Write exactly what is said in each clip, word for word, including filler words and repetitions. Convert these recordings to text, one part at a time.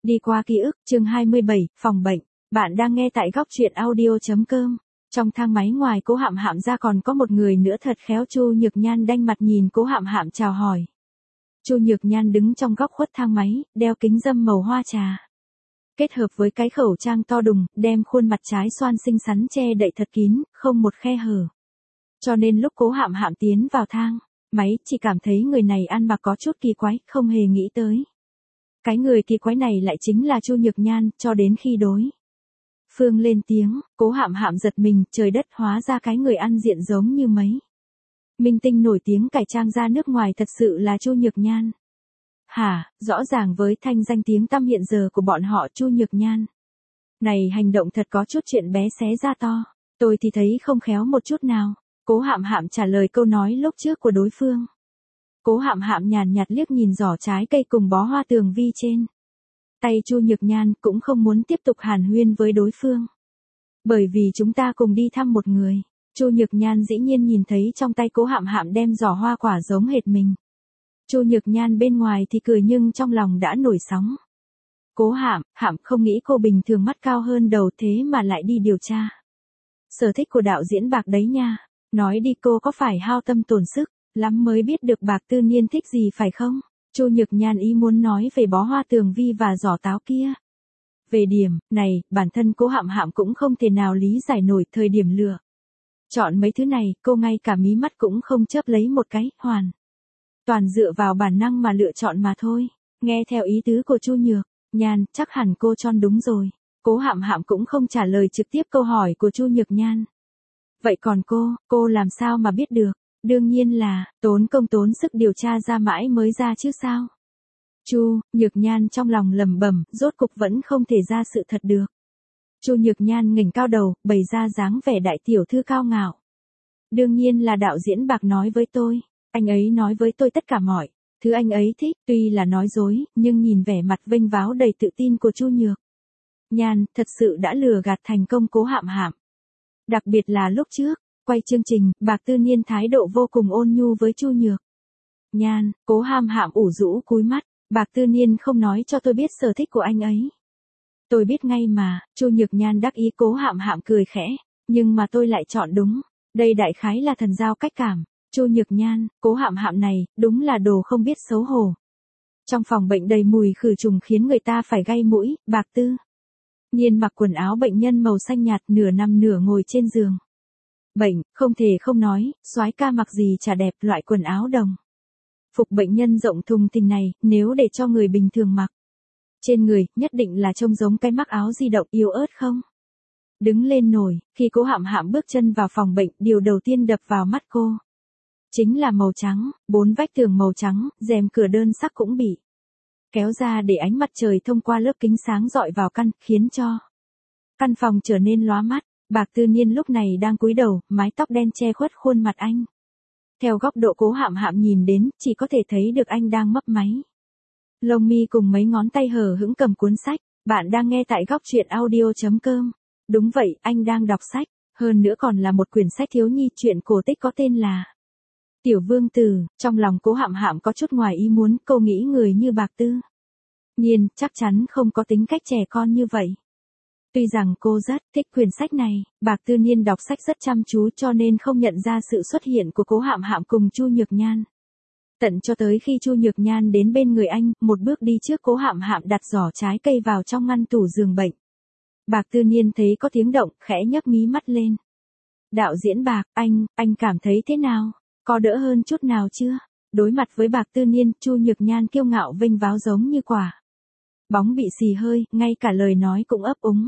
Đi qua ký ức, chương hai mươi bảy, phòng bệnh. Bạn đang nghe tại góc truyện audio.com. Trong thang máy ngoài Cố Hạm Hạm ra còn có một người nữa thật khéo. Chu Nhược Nhan đanh mặt nhìn Cố Hạm Hạm chào hỏi. Chu Nhược Nhan đứng trong góc khuất thang máy, đeo kính râm màu hoa trà. Kết hợp với cái khẩu trang to đùng, đem khuôn mặt trái xoan xinh xắn che đậy thật kín, không một khe hở. Cho nên lúc Cố Hạm Hạm tiến vào thang máy, chỉ cảm thấy người này ăn mặc có chút kỳ quái, không hề nghĩ tới. Cái người kỳ quái này lại chính là Chu Nhược Nhan, cho đến khi đối phương lên tiếng, Cố Hạm Hạm giật mình, trời đất, hóa ra cái người ăn diện giống như mấy minh tinh nổi tiếng cải trang ra nước ngoài thật sự là Chu Nhược Nhan. Hả, rõ ràng với thanh danh tiếng tăm hiện giờ của bọn họ, Chu Nhược Nhan này hành động thật có chút chuyện bé xé ra to. Tôi thì thấy không khéo một chút nào. Cố Hạm Hạm trả lời câu nói lúc trước của đối phương. Cố Hạm Hạm nhàn nhạt liếc nhìn giỏ trái cây cùng bó hoa tường vi trên tay Chu Nhược Nhan, cũng không muốn tiếp tục hàn huyên với đối phương. Bởi vì chúng ta cùng đi thăm một người. Chu Nhược Nhan dĩ nhiên nhìn thấy trong tay Cố Hạm Hạm đem giỏ hoa quả giống hệt mình. Chu Nhược Nhan bên ngoài thì cười nhưng trong lòng đã nổi sóng. Cố Hạm Hạm không nghĩ cô bình thường mắt cao hơn đầu thế mà lại đi điều tra sở thích của đạo diễn Bạc đấy nha. Nói đi, cô có phải hao tâm tổn sức lắm mới biết được Bạc Tư Niên thích gì phải không? Chu Nhược Nhan ý muốn nói về bó hoa tường vi và giỏ táo kia. Về điểm này, bản thân Cố Hạm Hạm cũng không thể nào lý giải nổi. Thời điểm lựa chọn mấy thứ này, cô ngay cả mí mắt cũng không chớp lấy một cái, hoàn toàn dựa vào bản năng mà lựa chọn mà thôi. Nghe theo ý tứ của Chu Nhược Nhan, chắc hẳn cô chọn đúng rồi. Cố Hạm Hạm cũng không trả lời trực tiếp câu hỏi của Chu Nhược Nhan. Vậy còn cô, cô làm sao mà biết được? Đương nhiên là, tốn công tốn sức điều tra ra mãi mới ra chứ sao? Chu Nhược Nhan trong lòng lẩm bẩm, rốt cục vẫn không thể ra sự thật được. Chu Nhược Nhan ngẩng cao đầu, bày ra dáng vẻ đại tiểu thư cao ngạo. Đương nhiên là đạo diễn Bạc nói với tôi. Anh ấy nói với tôi tất cả mọi thứ anh ấy thích, tuy là nói dối, nhưng nhìn vẻ mặt vênh váo đầy tự tin của Chu Nhược Nhan, thật sự đã lừa gạt thành công Cố Hạm Hạm. Đặc biệt là lúc trước, quay chương trình, Bạc Tư Niên thái độ vô cùng ôn nhu với Chu Nhược Nhan. Cố Hạm Hạm ủ rũ cúi mắt, Bạc Tư Niên không nói cho tôi biết sở thích của anh ấy. Tôi biết ngay mà. Chu Nhược Nhan đắc ý. Cố Hạm Hạm cười khẽ, nhưng mà tôi lại chọn đúng. Đây đại khái là thần giao cách cảm. Chu Nhược Nhan, Cố Hạm Hạm này, đúng là đồ không biết xấu hổ. Trong phòng bệnh đầy mùi khử trùng khiến người ta phải gay mũi. Bạc Tư Nhiên mặc quần áo bệnh nhân màu xanh nhạt, nửa nằm nửa ngồi trên giường bệnh, không thể không nói, soái ca mặc gì chả đẹp. Loại quần áo đồng phục bệnh nhân rộng thùng thình này, nếu để cho người bình thường mặc trên người, nhất định là trông giống cái mắc áo di động yếu ớt không đứng lên nổi. Khi Cố Hạm Hạm bước chân vào phòng bệnh, điều đầu tiên đập vào mắt cô chính là màu trắng, bốn vách tường màu trắng, rèm cửa đơn sắc cũng bị kéo ra để ánh mặt trời thông qua lớp kính sáng rọi vào căn, khiến cho căn phòng trở nên lóa mắt. Bạc Tư Niên lúc này đang cúi đầu, mái tóc đen che khuất khuôn mặt anh. Theo góc độ Cố Hạm Hạm nhìn đến, chỉ có thể thấy được anh đang mấp máy lông mi cùng mấy ngón tay hờ hững cầm cuốn sách. Bạn đang nghe tại góc truyện audio.com. Đúng vậy, anh đang đọc sách, hơn nữa còn là một quyển sách thiếu nhi, truyện cổ tích có tên là Tiểu Vương Tử. Trong lòng Cố Hạm Hạm có chút ngoài ý muốn, cô nghĩ người như Bạc Tư Nhiên chắc chắn không có tính cách trẻ con như vậy. Tuy rằng cô rất thích quyển sách này, Bạc Tư Nhiên đọc sách rất chăm chú cho nên không nhận ra sự xuất hiện của Cố Hạm Hạm cùng Chu Nhược Nhan. Tận cho tới khi Chu Nhược Nhan đến bên người anh, một bước đi trước Cố Hạm Hạm đặt giỏ trái cây vào trong ngăn tủ giường bệnh. Bạc Tư Nhiên thấy có tiếng động, khẽ nhấc mí mắt lên. Đạo diễn Bạc, anh, anh cảm thấy thế nào? Có đỡ hơn chút nào chưa? Đối mặt với Bạc Tư Nhiên, Chu Nhược Nhan kiêu ngạo vênh váo giống như quả bóng bị xì hơi, ngay cả lời nói cũng ấp úng.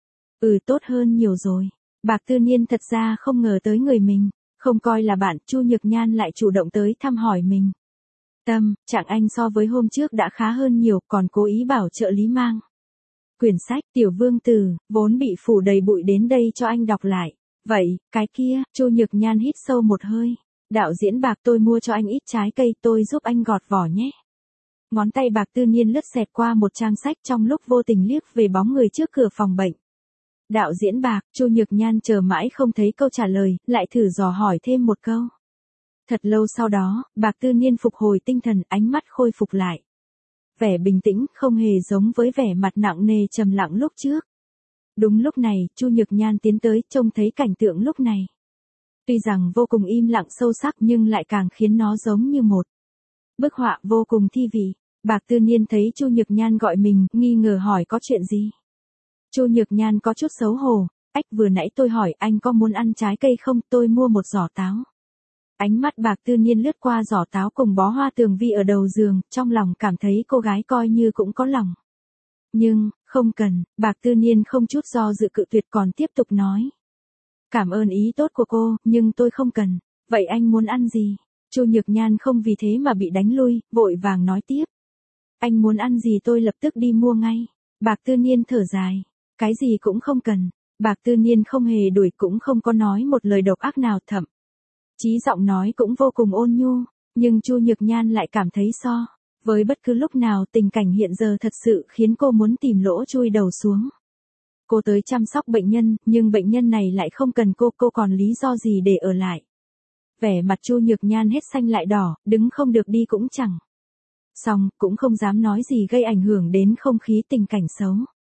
Ừ, tốt hơn nhiều rồi. Bạc Tư Nhiên thật ra không ngờ tới người mình không coi là bạn, Chu Nhược Nhan lại chủ động tới thăm hỏi mình. Tâm trạng anh so với hôm trước đã khá hơn nhiều, còn cố ý bảo trợ lý mang quyển sách Tiểu Vương Tử, vốn bị phủ đầy bụi đến đây cho anh đọc lại. Vậy, cái kia, Chu Nhược Nhan hít sâu một hơi. Đạo diễn Bạc, tôi mua cho anh ít trái cây, tôi giúp anh gọt vỏ nhé. Ngón tay Bạc Tư Nhiên lướt xẹt qua một trang sách, trong lúc vô tình liếc về bóng người trước cửa phòng bệnh. Đạo diễn Bạc, Chu Nhược Nhan chờ mãi không thấy câu trả lời, lại thử dò hỏi thêm một câu. Thật lâu sau đó, Bạc Tư Nhiên phục hồi tinh thần, ánh mắt khôi phục lại vẻ bình tĩnh, không hề giống với vẻ mặt nặng nề trầm lặng lúc trước. Đúng lúc này, Chu Nhược Nhan tiến tới, trông thấy cảnh tượng lúc này. Tuy rằng vô cùng im lặng sâu sắc nhưng lại càng khiến nó giống như một bức họa vô cùng thi vị. Bạc Tư Niên thấy Chu Nhược Nhan gọi mình, nghi ngờ hỏi có chuyện gì. Chu Nhược Nhan có chút xấu hổ, ách vừa nãy tôi hỏi anh có muốn ăn trái cây không, tôi mua một giỏ táo. Ánh mắt Bạc Tư Niên lướt qua giỏ táo cùng bó hoa tường vi ở đầu giường, trong lòng cảm thấy cô gái coi như cũng có lòng. Nhưng, không cần, Bạc Tư Niên không chút do dự cự tuyệt còn tiếp tục nói. Cảm ơn ý tốt của cô, nhưng tôi không cần. Vậy anh muốn ăn gì? Chu Nhược Nhan không vì thế mà bị đánh lui, vội vàng nói tiếp. Anh muốn ăn gì tôi lập tức đi mua ngay. Bạc Tư Niên thở dài. Cái gì cũng không cần. Bạc Tư Niên không hề đuổi cũng không có nói một lời độc ác nào, thậm chí giọng nói cũng vô cùng ôn nhu. Nhưng Chu Nhược Nhan lại cảm thấy so với bất cứ lúc nào tình cảnh hiện giờ thật sự khiến cô muốn tìm lỗ chui đầu xuống. Cô tới chăm sóc bệnh nhân, nhưng bệnh nhân này lại không cần cô, cô còn lý do gì để ở lại. Vẻ mặt Chu Nhược Nhan hết xanh lại đỏ, đứng không được đi cũng chẳng xong, cũng không dám nói gì gây ảnh hưởng đến không khí tình cảnh xấu.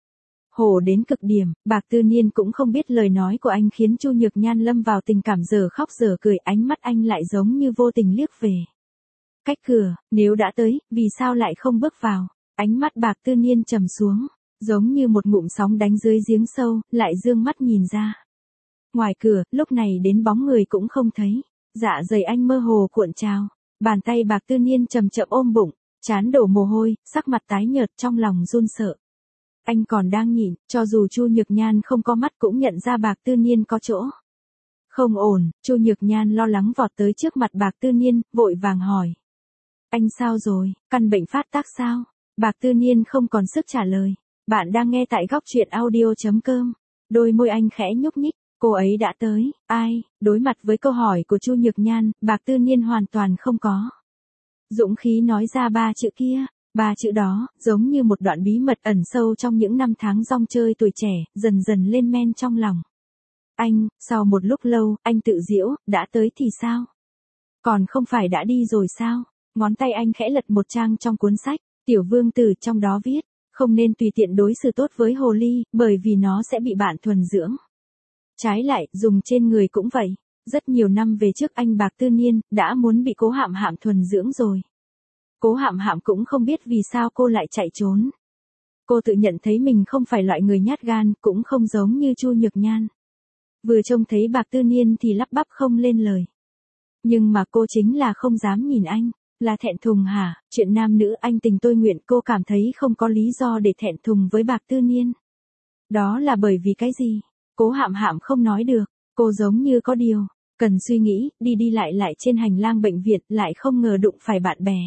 Hổ đến cực điểm, Bạc Tư Niên cũng không biết lời nói của anh khiến Chu Nhược Nhan lâm vào tình cảm giờ khóc giờ cười, ánh mắt anh lại giống như vô tình liếc về cách cửa, nếu đã tới, vì sao lại không bước vào? Ánh mắt Bạc Tư Niên trầm xuống, giống như một ngụm sóng đánh dưới giếng sâu, lại dương mắt nhìn ra. Ngoài cửa, lúc này đến bóng người cũng không thấy, dạ dày anh mơ hồ cuộn trào, bàn tay Bạc Tư Niên chậm chậm ôm bụng, trán đổ mồ hôi, sắc mặt tái nhợt trong lòng run sợ. Anh còn đang nhìn, cho dù Chu Nhược Nhan không có mắt cũng nhận ra Bạc Tư Niên có chỗ không ổn. Chu Nhược Nhan lo lắng vọt tới trước mặt Bạc Tư Niên, vội vàng hỏi. Anh sao rồi, căn bệnh phát tác sao? Bạc Tư Niên không còn sức trả lời. Bạn đang nghe tại góc truyện audio chấm com. Đôi môi anh khẽ nhúc nhích, cô ấy đã tới, ai? Đối mặt với câu hỏi của Chu Nhược Nhan, Bạc Tư Niên hoàn toàn không có dũng khí nói ra ba chữ kia. Ba chữ đó, giống như một đoạn bí mật ẩn sâu trong những năm tháng rong chơi tuổi trẻ, dần dần lên men trong lòng. Anh, sau một lúc lâu, anh tự giễu, đã tới thì sao? Còn không phải đã đi rồi sao? Ngón tay anh khẽ lật một trang trong cuốn sách, Tiểu Vương Tử trong đó viết, không nên tùy tiện đối xử tốt với hồ ly, bởi vì nó sẽ bị bạn thuần dưỡng. Trái lại, dùng trên người cũng vậy. Rất nhiều năm về trước anh Bạc Tư Niên, đã muốn bị Cố Hạm Hạm thuần dưỡng rồi. Cố Hạm Hạm cũng không biết vì sao cô lại chạy trốn. Cô tự nhận thấy mình không phải loại người nhát gan, cũng không giống như Chu Nhược Nhan. Vừa trông thấy Bạc Tư Niên thì lắp bắp không lên lời. Nhưng mà cô chính là không dám nhìn anh, là thẹn thùng hả? Chuyện nam nữ anh tình tôi nguyện, cô cảm thấy không có lý do để thẹn thùng với Bạc Tư Niên. Đó là bởi vì cái gì? Cố Hạm Hạm không nói được, cô giống như có điều cần suy nghĩ, đi đi lại lại trên hành lang bệnh viện, lại không ngờ đụng phải bạn bè.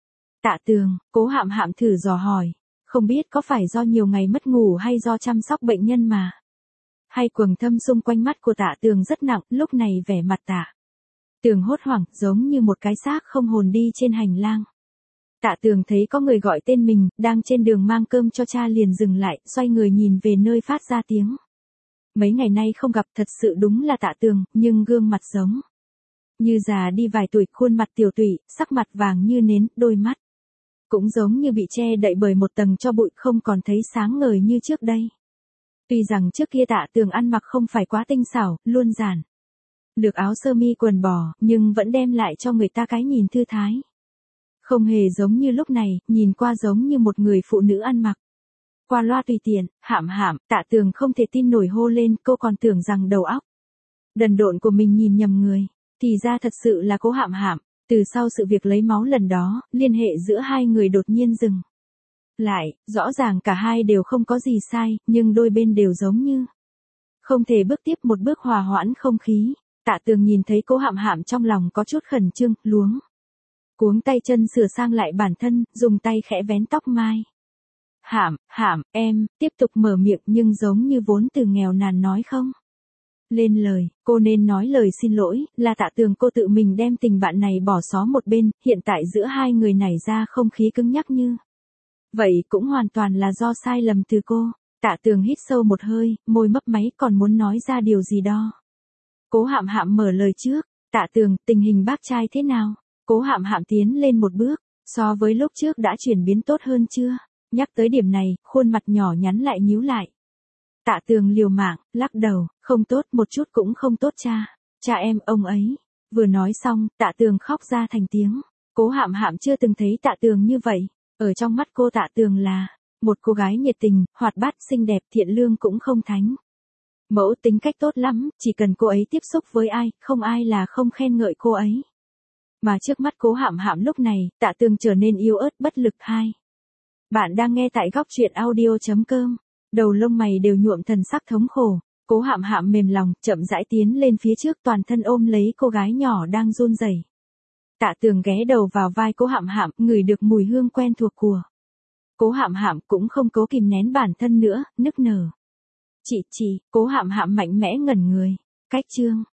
Tạ Tường, Cố Hạm Hạm thử dò hỏi, không biết có phải do nhiều ngày mất ngủ hay do chăm sóc bệnh nhân mà. Hay quầng thâm xung quanh mắt của Tạ Tường rất nặng, lúc này vẻ mặt Tạ Tường hốt hoảng, giống như một cái xác không hồn đi trên hành lang. Tạ Tường thấy có người gọi tên mình, đang trên đường mang cơm cho cha liền dừng lại, xoay người nhìn về nơi phát ra tiếng. Mấy ngày nay không gặp, thật sự đúng là Tạ Tường, nhưng gương mặt giống như già đi vài tuổi, khuôn mặt tiểu tụy, sắc mặt vàng như nến, đôi mắt cũng giống như bị che đậy bởi một tầng tro bụi, không còn thấy sáng ngời như trước đây. Tuy rằng trước kia Tạ Tường ăn mặc không phải quá tinh xảo, luôn giản lược áo sơ mi quần bò, nhưng vẫn đem lại cho người ta cái nhìn thư thái. Không hề giống như lúc này, nhìn qua giống như một người phụ nữ ăn mặc qua loa tùy tiện. Hạm Hạm, Tạ Tường không thể tin nổi hô lên, cô còn tưởng rằng đầu óc đần độn của mình nhìn nhầm người, thì ra thật sự là Cố Hạm Hạm. Từ sau sự việc lấy máu lần đó, liên hệ giữa hai người đột nhiên dừng lại, rõ ràng cả hai đều không có gì sai, nhưng đôi bên đều giống như không thể bước tiếp một bước hòa hoãn không khí. Tạ Tường nhìn thấy Cố Hạm Hạm trong lòng có chút khẩn trương, luống cuống tay chân sửa sang lại bản thân, dùng tay khẽ vén tóc mai. Hạm, Hạm, em, tiếp tục mở miệng nhưng giống như vốn từ nghèo nàn nói không lên lời, cô nên nói lời xin lỗi, là Tạ Tường cô tự mình đem tình bạn này bỏ xó một bên, hiện tại giữa hai người nảy ra không khí cứng nhắc như vậy cũng hoàn toàn là do sai lầm từ cô. Tạ Tường hít sâu một hơi, môi mấp máy, còn muốn nói ra điều gì đó. Cố Hạm Hạm mở lời trước, Tạ Tường, tình hình bác trai thế nào? Cố Hạm Hạm tiến lên một bước, So với lúc trước đã chuyển biến tốt hơn chưa? Nhắc tới điểm này, khuôn mặt nhỏ nhắn lại nhíu lại. Tạ Tường liều mạng, lắc đầu, không tốt, một chút cũng không tốt cha. Cha em, ông ấy. Vừa nói xong, Tạ Tường khóc ra thành tiếng. Cố Hạm Hạm chưa từng thấy Tạ Tường như vậy. Ở trong mắt cô Tạ Tường là một cô gái nhiệt tình, hoạt bát, xinh đẹp, thiện lương cũng không thánh. Mẫu tính cách tốt lắm, chỉ cần cô ấy tiếp xúc với ai, không ai là không khen ngợi cô ấy. Mà trước mắt Cố Hạm Hạm lúc này, Tạ Tường trở nên yếu ớt bất lực. Hai. Bạn đang nghe tại góc truyện audio chấm com. Đầu lông mày đều nhuộm thần sắc thống khổ. Cố Hạm Hạm mềm lòng, chậm rãi tiến lên phía trước, toàn thân ôm lấy cô gái nhỏ đang run rẩy. Tạ Tường ghé đầu vào vai Cố Hạm Hạm, ngửi được mùi hương quen thuộc của Cố Hạm Hạm, cũng không cố kìm nén bản thân nữa, nức nở. Chị chị, Cố Hạm Hạm mạnh mẽ ngẩn người. Cách chương